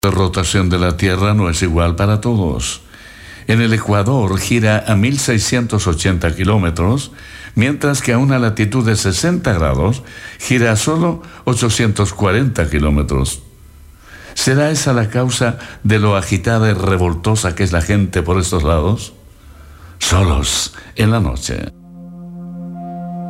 La rotación de la Tierra no es igual para todos. En el Ecuador gira a 1680 kilómetros, mientras que a una latitud de 60 grados gira a solo 840 kilómetros. ¿Será esa la causa de lo agitada y revoltosa que es la gente por estos lados? Solos en la noche.